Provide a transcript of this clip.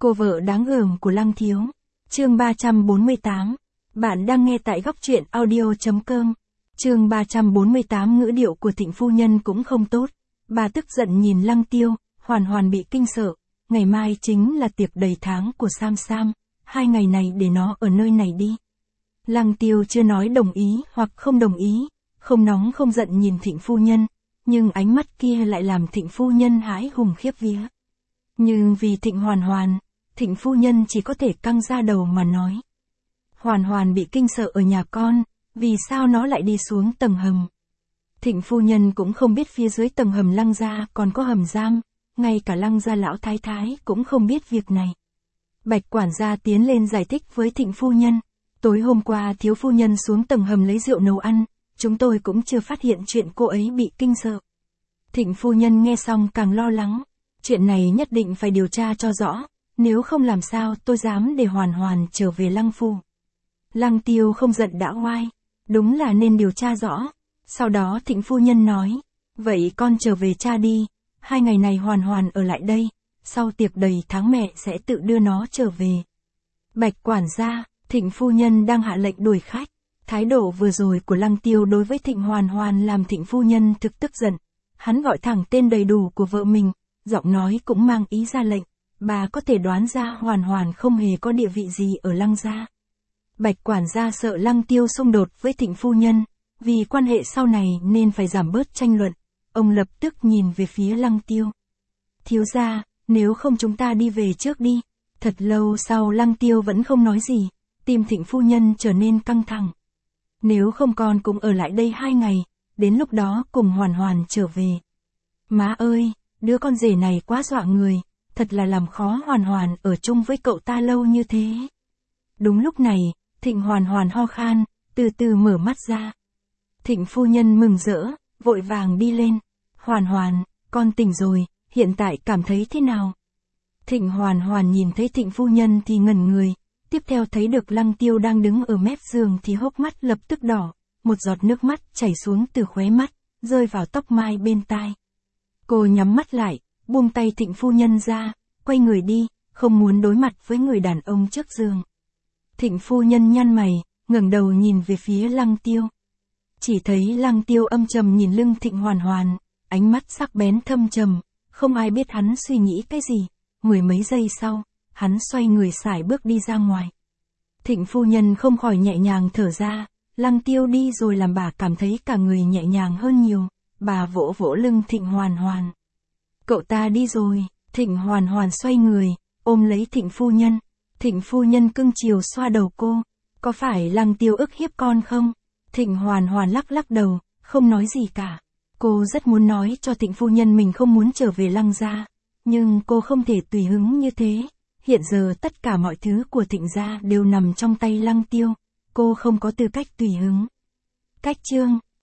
Cô vợ đáng gờm của Lăng Thiếu. Chương 348. Bạn đang nghe tại góc truyện audio.com. Chương 348. Ngữ điệu của Thịnh phu nhân cũng không tốt. Bà tức giận nhìn Lăng Tiêu, hoàn hoàn bị kinh sợ. Ngày mai chính là tiệc đầy tháng của Sam Sam, 2 ngày này để nó ở nơi này đi. Lăng Tiêu chưa nói đồng ý hoặc không đồng ý, không nóng không giận nhìn Thịnh phu nhân, nhưng ánh mắt kia lại làm Thịnh phu nhân hãi hùng khiếp vía. Nhưng vì Thịnh Hoàn Hoàn, Thịnh phu nhân chỉ có thể căng ra đầu mà nói. Hoàn Hoàn bị kinh sợ ở nhà con, vì sao nó lại đi xuống tầng hầm. Thịnh phu nhân cũng không biết phía dưới tầng hầm Lăng gia còn có hầm giam, ngay cả Lăng gia lão thái thái cũng không biết việc này. Bạch quản gia tiến lên giải thích với Thịnh phu nhân. Tối hôm qua thiếu phu nhân xuống tầng hầm lấy rượu nấu ăn, chúng tôi cũng chưa phát hiện chuyện cô ấy bị kinh sợ. Thịnh phu nhân nghe xong càng lo lắng. Chuyện này nhất định phải điều tra cho rõ, nếu không làm sao tôi dám để Hoàn Hoàn trở về Lăng phủ. Lăng Tiêu không giận đã oai, đúng là nên điều tra rõ. Sau đó Thịnh phu nhân nói, vậy con trở về cha đi, 2 ngày này Hoàn Hoàn ở lại đây, sau tiệc đầy tháng mẹ sẽ tự đưa nó trở về. Bạch quản gia, Thịnh phu nhân đang hạ lệnh đuổi khách. Thái độ vừa rồi của Lăng Tiêu đối với Thịnh Hoàn Hoàn làm Thịnh phu nhân thực tức giận. Hắn gọi thẳng tên đầy đủ của vợ mình, giọng nói cũng mang ý ra lệnh. Bà có thể đoán ra Hoàn Hoàn không hề có địa vị gì ở Lăng gia. Bạch quản gia sợ Lăng Tiêu xung đột với Thịnh phu nhân, vì quan hệ sau này nên phải giảm bớt tranh luận. Ông lập tức nhìn về phía Lăng Tiêu. Thiếu gia, nếu không chúng ta đi về trước đi. Thật lâu sau Lăng Tiêu vẫn không nói gì, tim Thịnh phu nhân trở nên căng thẳng. Nếu không con cũng ở lại đây 2 ngày, đến lúc đó cùng Hoàn Hoàn trở về. Má ơi, đứa con rể này quá dọa người, thật là làm khó Hoàn Hoàn ở chung với cậu ta lâu như thế. Đúng lúc này, Thịnh Hoàn Hoàn ho khan, từ từ mở mắt ra. Thịnh phu nhân mừng rỡ, vội vàng đi lên. Hoàn Hoàn, con tỉnh rồi, hiện tại cảm thấy thế nào? Thịnh Hoàn Hoàn nhìn thấy Thịnh phu nhân thì ngẩn người, tiếp theo thấy được Lăng Tiêu đang đứng ở mép giường thì hốc mắt lập tức đỏ, một giọt nước mắt chảy xuống từ khóe mắt, rơi vào tóc mai bên tai. Cô nhắm mắt lại, buông tay Thịnh phu nhân ra, quay người đi, không muốn đối mặt với người đàn ông trước giường. Thịnh phu nhân nhăn mày, ngẩng đầu nhìn về phía Lăng Tiêu. Chỉ thấy Lăng Tiêu âm trầm nhìn lưng Thịnh Hoàn Hoàn, ánh mắt sắc bén thâm trầm, không ai biết hắn suy nghĩ cái gì. 10 mấy giây sau, hắn xoay người sải bước đi ra ngoài. Thịnh phu nhân không khỏi nhẹ nhàng thở ra, Lăng Tiêu đi rồi làm bà cảm thấy cả người nhẹ nhàng hơn nhiều. Bà vỗ vỗ lưng Thịnh Hoàn Hoàn. Cậu ta đi rồi. Thịnh Hoàn Hoàn xoay người, ôm lấy Thịnh phu nhân. Thịnh phu nhân cưng chiều xoa đầu cô. Có phải Lăng Tiêu ức hiếp con không? Thịnh Hoàn Hoàn lắc lắc đầu, không nói gì cả. Cô rất muốn nói cho Thịnh phu nhân mình không muốn trở về Lăng gia, nhưng cô không thể tùy hứng như thế. Hiện giờ tất cả mọi thứ của Thịnh gia đều nằm trong tay Lăng Tiêu, cô không có tư cách tùy hứng. Cách chương